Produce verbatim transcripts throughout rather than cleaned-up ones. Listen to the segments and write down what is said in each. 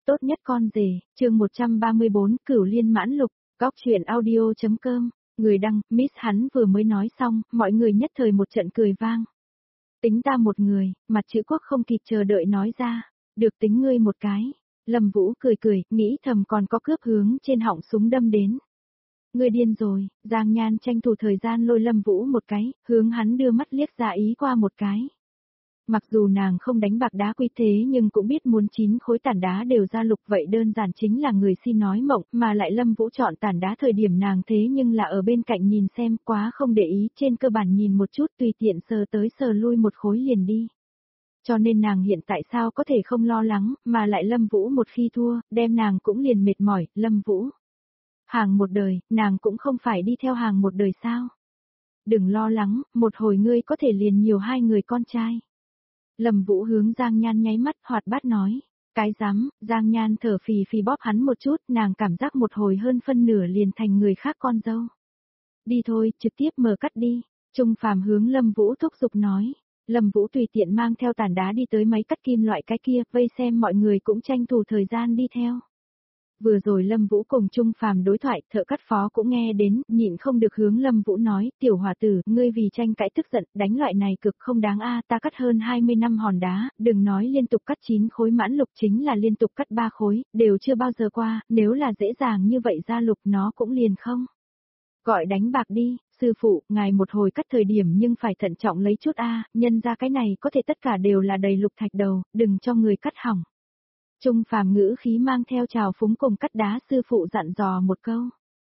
Tốt nhất con rể, chương một trăm ba mươi bốn, Cửu Liên mãn lục, góc truyện audio.com, người đăng, Miss hắn vừa mới nói xong, mọi người nhất thời một trận cười vang. Tính ta một người, mặt chữ quốc không kịp chờ đợi nói ra, được tính ngươi một cái. Lâm Vũ cười cười, nghĩ thầm còn có cướp hướng trên họng súng đâm đến. Ngươi điên rồi, Giang Nhan tranh thủ thời gian lôi Lâm Vũ một cái, hướng hắn đưa mắt liếc ra ý qua một cái. Mặc dù nàng không đánh bạc đá quý thế nhưng cũng biết muốn chín khối tản đá đều ra lục vậy đơn giản chính là người si nói mộng, mà lại Lâm Vũ chọn tản đá thời điểm nàng thế nhưng là ở bên cạnh nhìn xem quá không để ý, trên cơ bản nhìn một chút tùy tiện sờ tới sờ lui một khối liền đi. Cho nên nàng hiện tại sao có thể không lo lắng, mà lại Lâm Vũ một khi thua, đem nàng cũng liền mệt mỏi, Lâm Vũ. Hàng một đời, nàng cũng không phải đi theo hàng một đời sao. Đừng lo lắng, một hồi ngươi có thể liền nhiều hai người con trai. Lâm Vũ hướng Giang Nhan nháy mắt hoạt bát nói. Cái dám, Giang Nhan thở phì phì bóp hắn một chút, nàng cảm giác một hồi hơn phân nửa liền thành người khác con dâu. Đi thôi, trực tiếp mở cắt đi. Trung Phàm hướng Lâm Vũ thúc giục nói. Lâm Vũ tùy tiện mang theo tàn đá đi tới máy cắt kim loại cái kia, vây xem mọi người cũng tranh thủ thời gian đi theo. Vừa rồi Lâm Vũ cùng Trung Phàm đối thoại, thợ cắt phó cũng nghe đến, nhịn không được hướng Lâm Vũ nói, tiểu hòa tử, ngươi vì tranh cãi tức giận, đánh loại này cực không đáng a, ta cắt hơn hai mươi năm hòn đá, đừng nói liên tục cắt chín khối mãn lục chính là liên tục cắt ba khối, đều chưa bao giờ qua, nếu là dễ dàng như vậy ra lục nó cũng liền không. Gọi đánh bạc đi, sư phụ, ngài một hồi cắt thời điểm nhưng phải thận trọng lấy chút a, nhân ra cái này có thể tất cả đều là đầy lục thạch đầu, đừng cho người cắt hỏng. Trung Phàm ngữ khí mang theo trào phúng cùng cắt đá sư phụ dặn dò một câu.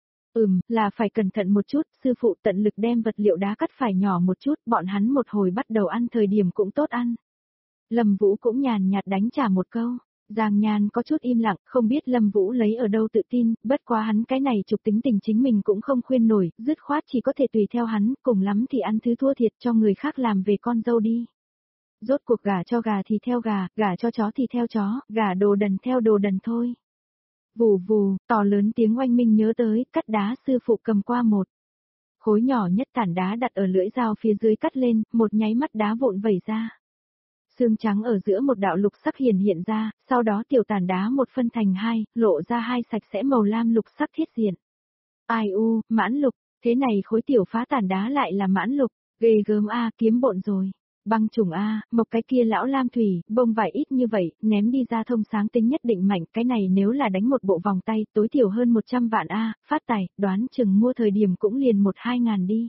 Ừm, là phải cẩn thận một chút, sư phụ tận lực đem vật liệu đá cắt phải nhỏ một chút, bọn hắn một hồi bắt đầu ăn thời điểm cũng tốt ăn. Lâm Vũ cũng nhàn nhạt đánh trả một câu. Giang Nhan có chút im lặng, không biết Lâm Vũ lấy ở đâu tự tin, bất quá hắn cái này trục tính tình chính mình cũng không khuyên nổi, dứt khoát chỉ có thể tùy theo hắn, cùng lắm thì ăn thứ thua thiệt cho người khác làm về con dâu đi. Rốt cuộc gả cho gà thì theo gà, gả cho chó thì theo chó, gả đồ đần theo đồ đần thôi. Vù vù, to lớn tiếng oanh minh nhớ tới, cắt đá sư phụ cầm qua một. Khối nhỏ nhất tản đá đặt ở lưỡi dao phía dưới cắt lên, một nháy mắt đá vụn vẩy ra. Xương trắng ở giữa một đạo lục sắc hiển hiện ra, sau đó tiểu tản đá một phân thành hai, lộ ra hai sạch sẽ màu lam lục sắc thiết diện. Ai u, mãn lục, thế này khối tiểu phá tản đá lại là mãn lục, ghê gớm a, kiếm bộn rồi. Băng trùng a, một cái kia lão lam thủy, bông vải ít như vậy, ném đi ra thông sáng tính nhất định mạnh, cái này nếu là đánh một bộ vòng tay, tối thiểu hơn một trăm vạn a, phát tài, đoán chừng mua thời điểm cũng liền một hai ngàn đi.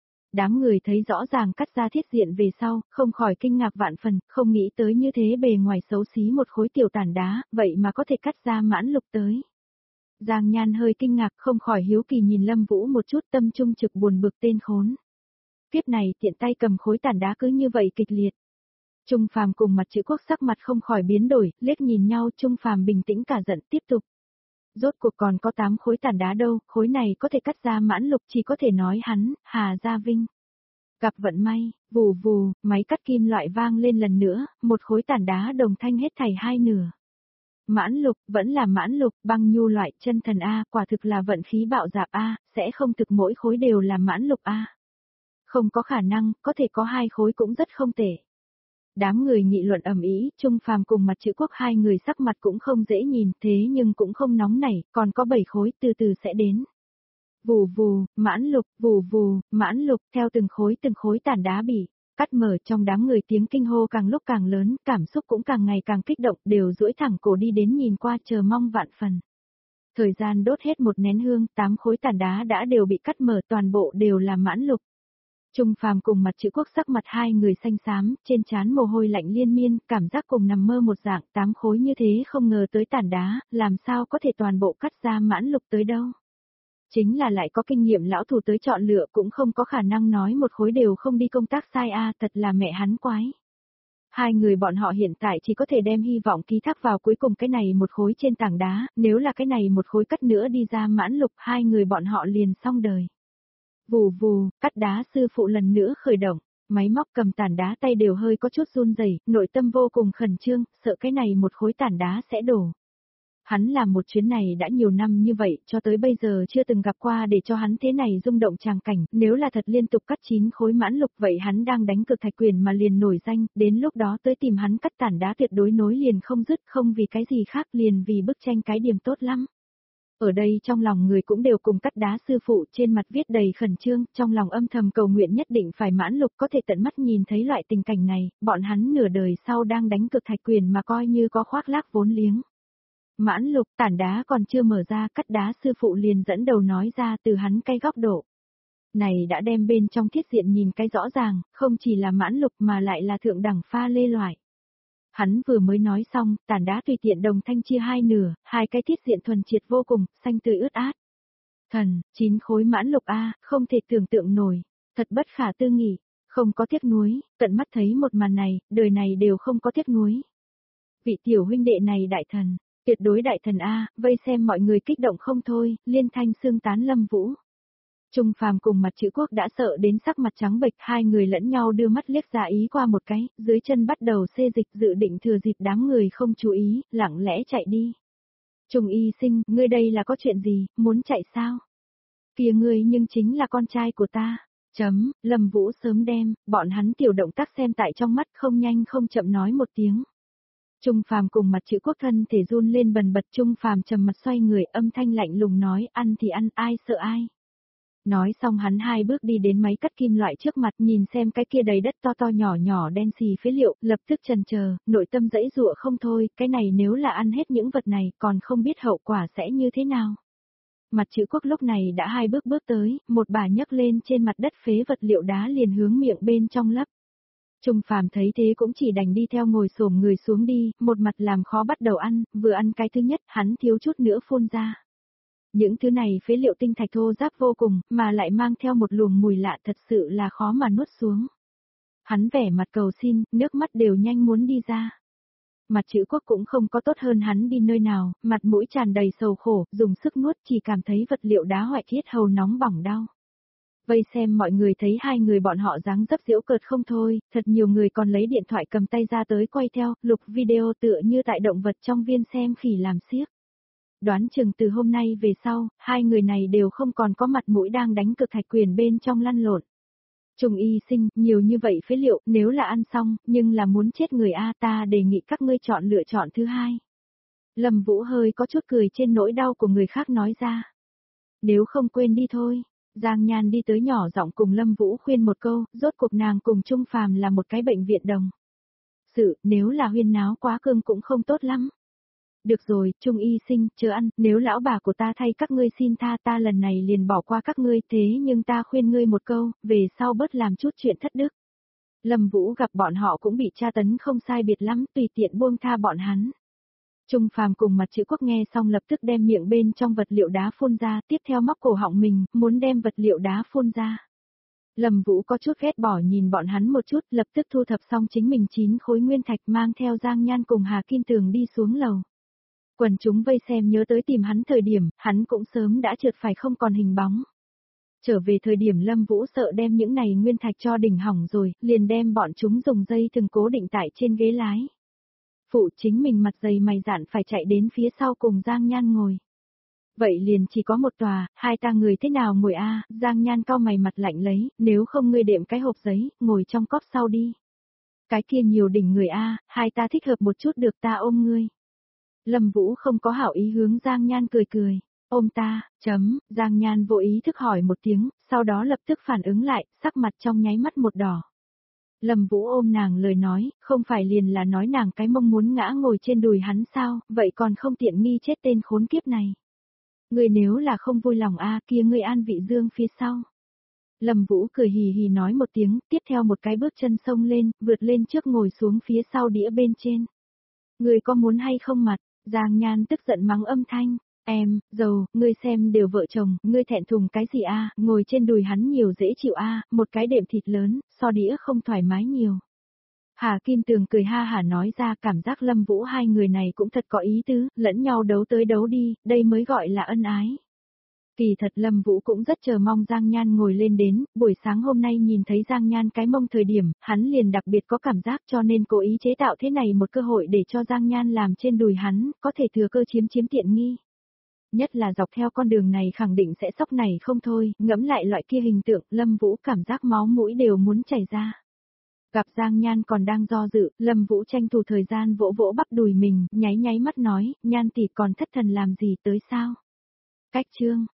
Đám người thấy rõ ràng cắt ra thiết diện về sau, không khỏi kinh ngạc vạn phần, không nghĩ tới như thế bề ngoài xấu xí một khối tiểu tản đá, vậy mà có thể cắt ra mãn lục tới. Giang Nhan hơi kinh ngạc, không khỏi hiếu kỳ nhìn Lâm Vũ một chút, tâm trung trực buồn bực tên khốn. Kiếp này tiện tay cầm khối tản đá cứ như vậy kịch liệt. Trung Phàm cùng mặt chữ quốc sắc mặt không khỏi biến đổi, liếc nhìn nhau, Trung Phàm bình tĩnh cả giận tiếp tục. Rốt cuộc còn có tám khối tản đá đâu, khối này có thể cắt ra mãn lục, chỉ có thể nói hắn, Hà Gia Vinh. Gặp vận may, vù vù, máy cắt kim loại vang lên lần nữa, một khối tản đá đồng thanh hết thảy hai nửa. Mãn lục, vẫn là mãn lục, băng nhu loại, chân thần A, quả thực là vận khí bạo dạp A, sẽ không thực mỗi khối đều là mãn lục A. Không có khả năng, có thể có hai khối cũng rất không tệ. Đám người nghị luận ầm ĩ, Trung Phàm cùng mặt chữ quốc hai người sắc mặt cũng không dễ nhìn, thế nhưng cũng không nóng nảy, còn có bảy khối từ từ sẽ đến. Vù vù, mãn lục, vù vù, mãn lục, theo từng khối từng khối tản đá bị cắt mở, trong đám người tiếng kinh hô càng lúc càng lớn, cảm xúc cũng càng ngày càng kích động, đều duỗi thẳng cổ đi đến nhìn qua chờ mong vạn phần. Thời gian đốt hết một nén hương, tám khối tản đá đã đều bị cắt mở, toàn bộ đều là mãn lục. Trung Phàm cùng mặt chữ quốc sắc mặt hai người xanh xám, trên trán mồ hôi lạnh liên miên, cảm giác cùng nằm mơ một dạng, tám khối như thế không ngờ tới tản đá, làm sao có thể toàn bộ cắt ra mãn lục tới đâu. Chính là lại có kinh nghiệm lão thủ tới chọn lựa cũng không có khả năng nói một khối đều không đi công tác sai a, thật là mẹ hắn quái. Hai người bọn họ hiện tại chỉ có thể đem hy vọng ký thác vào cuối cùng cái này một khối trên tảng đá, nếu là cái này một khối cắt nữa đi ra mãn lục, hai người bọn họ liền xong đời. Vù vù, cắt đá sư phụ lần nữa khởi động, máy móc cầm tản đá tay đều hơi có chút run rẩy, nội tâm vô cùng khẩn trương, sợ cái này một khối tản đá sẽ đổ. Hắn làm một chuyến này đã nhiều năm như vậy, cho tới bây giờ chưa từng gặp qua để cho hắn thế này rung động tràng cảnh, nếu là thật liên tục cắt chín khối mãn lục vậy hắn đang đánh cực thạch quyền mà liền nổi danh, đến lúc đó tới tìm hắn cắt tản đá tuyệt đối nối liền không dứt, không vì cái gì khác liền vì bức tranh cái điểm tốt lắm. Ở đây trong lòng người cũng đều cùng cắt đá sư phụ trên mặt viết đầy khẩn trương, trong lòng âm thầm cầu nguyện nhất định phải mãn lục có thể tận mắt nhìn thấy loại tình cảnh này, bọn hắn nửa đời sau đang đánh cực thạch quyền mà coi như có khoác lác vốn liếng. Mãn lục tản đá còn chưa mở ra, cắt đá sư phụ liền dẫn đầu nói ra từ hắn cái góc độ. Này đã đem bên trong thiết diện nhìn cái rõ ràng, không chỉ là mãn lục mà lại là thượng đẳng pha lê loại. Hắn vừa mới nói xong, tản đá tùy tiện đồng thanh chia hai nửa, hai cái thiết diện thuần triệt vô cùng, xanh tươi ướt át. Thần, chín khối mãn lục A, không thể tưởng tượng nổi, thật bất khả tư nghị, không có tiếc nuối, tận mắt thấy một màn này, đời này đều không có tiếc nuối. Vị tiểu huynh đệ này đại thần, tuyệt đối đại thần A, vây xem mọi người kích động không thôi, liên thanh xương tán Lâm Vũ. Trung Phàm cùng Mặt Chữ Quốc đã sợ đến sắc mặt trắng bệch, hai người lẫn nhau đưa mắt liếc ra ý qua một cái, dưới chân bắt đầu xê dịch dự định thừa dịp đám người không chú ý, lặng lẽ chạy đi. Trung Y Sinh, ngươi đây là có chuyện gì, muốn chạy sao? Kìa ngươi nhưng chính là con trai của ta. Chấm, Lâm Vũ sớm đem, bọn hắn tiểu động tác xem tại trong mắt không nhanh không chậm nói một tiếng. Trung Phàm cùng Mặt Chữ Quốc thân thể run lên bần bật, Trung Phàm trầm mặt xoay người, âm thanh lạnh lùng nói, ăn thì ăn, ai sợ ai. Nói xong hắn hai bước đi đến máy cắt kim loại trước mặt, nhìn xem cái kia đầy đất to to nhỏ nhỏ đen xì phế liệu, lập tức chần chờ, nội tâm dãy dụa không thôi, cái này nếu là ăn hết những vật này, còn không biết hậu quả sẽ như thế nào. Mặt Chữ Quốc lúc này đã hai bước bước tới, một bà nhấc lên trên mặt đất phế vật liệu đá liền hướng miệng bên trong lấp. Trung Phàm thấy thế cũng chỉ đành đi theo ngồi xổm người xuống đi, một mặt làm khó bắt đầu ăn, vừa ăn cái thứ nhất, hắn thiếu chút nữa phun ra. Những thứ này phế liệu tinh thạch thô ráp vô cùng, mà lại mang theo một luồng mùi lạ thật sự là khó mà nuốt xuống. Hắn vẻ mặt cầu xin, nước mắt đều nhanh muốn đi ra. Mặt Chữ Quốc cũng không có tốt hơn hắn đi nơi nào, mặt mũi tràn đầy sầu khổ, dùng sức nuốt chỉ cảm thấy vật liệu đá hoại thiết hầu nóng bỏng đau. Vây xem mọi người thấy hai người bọn họ dáng dấp giễu cợt không thôi, thật nhiều người còn lấy điện thoại cầm tay ra tới quay theo, lục video tựa như tại động vật trong viên xem khỉ làm xiếc. Đoán chừng từ hôm nay về sau, hai người này đều không còn có mặt mũi đang đánh cực thạch quyền bên trong lăn lộn. Trung Y Sinh, nhiều như vậy phế liệu, nếu là ăn xong, nhưng là muốn chết người A, ta đề nghị các ngươi chọn lựa chọn thứ hai. Lâm Vũ hơi có chút cười trên nỗi đau của người khác nói ra. Nếu không quên đi thôi. Giang Nhan đi tới nhỏ giọng cùng Lâm Vũ khuyên một câu, rốt cuộc nàng cùng Trung Phàm là một cái bệnh viện đồng. Sự, nếu là huyên náo quá cương cũng không tốt lắm. Được rồi, Trung Y Sinh, chờ ăn, nếu lão bà của ta thay các ngươi xin tha ta lần này liền bỏ qua các ngươi, thế nhưng ta khuyên ngươi một câu, về sau bớt làm chút chuyện thất đức. Lâm Vũ gặp bọn họ cũng bị tra tấn không sai biệt lắm, tùy tiện buông tha bọn hắn. Trung Phàm cùng Mặt Chữ Quốc nghe xong lập tức đem miệng bên trong vật liệu đá phun ra, tiếp theo móc cổ họng mình, muốn đem vật liệu đá phun ra. Lâm Vũ có chút ghét bỏ nhìn bọn hắn một chút, lập tức thu thập xong chính mình chín khối nguyên thạch mang theo Giang Nhan cùng Hà Kim Tường đi xuống lầu. Quần chúng vây xem nhớ tới tìm hắn thời điểm, hắn cũng sớm đã trượt phải không còn hình bóng. Trở về thời điểm Lâm Vũ sợ đem những này nguyên thạch cho đỉnh hỏng rồi, liền đem bọn chúng dùng dây thừng cố định tại trên ghế lái. Phụ chính mình mặt dày mày dạn phải chạy đến phía sau cùng Giang Nhan ngồi. Vậy liền chỉ có một tòa, hai ta người thế nào ngồi a? Giang Nhan cau mày mặt lạnh lấy, nếu không ngươi đệm cái hộp giấy, ngồi trong cốp sau đi. Cái kia nhiều đỉnh người a, hai ta thích hợp một chút được ta ôm ngươi. Lâm Vũ không có hảo ý hướng Giang Nhan cười cười, ôm ta, chấm, Giang Nhan vô ý thức hỏi một tiếng, sau đó lập tức phản ứng lại, sắc mặt trong nháy mắt một đỏ. Lâm Vũ ôm nàng lời nói, không phải liền là nói nàng cái mông muốn ngã ngồi trên đùi hắn sao, vậy còn không tiện nghi chết tên khốn kiếp này. Ngươi nếu là không vui lòng a, kia ngươi an vị dương phía sau. Lâm Vũ cười hì hì nói một tiếng, tiếp theo một cái bước chân xông lên, vượt lên trước ngồi xuống phía sau đĩa bên trên. Ngươi có muốn hay không mặt? Giang Nhan tức giận mắng âm thanh, em, dầu, ngươi xem đều vợ chồng, ngươi thẹn thùng cái gì a, ngồi trên đùi hắn nhiều dễ chịu a, một cái đệm thịt lớn, so đĩa không thoải mái nhiều. Hà Kim Tường cười ha hả nói ra, cảm giác Lâm Vũ hai người này cũng thật có ý tứ, lẫn nhau đấu tới đấu đi, đây mới gọi là ân ái. Kỳ thật Lâm Vũ cũng rất chờ mong Giang Nhan ngồi lên đến, buổi sáng hôm nay nhìn thấy Giang Nhan cái mông thời điểm, hắn liền đặc biệt có cảm giác cho nên cố ý chế tạo thế này một cơ hội để cho Giang Nhan làm trên đùi hắn, có thể thừa cơ chiếm chiếm tiện nghi. Nhất là dọc theo con đường này khẳng định sẽ sốc này không thôi, ngẫm lại loại kia hình tượng, Lâm Vũ cảm giác máu mũi đều muốn chảy ra. Gặp Giang Nhan còn đang do dự, Lâm Vũ tranh thủ thời gian vỗ vỗ bắp đùi mình, nháy nháy mắt nói, Nhan tỷ còn thất thần làm gì tới sao? Cách chương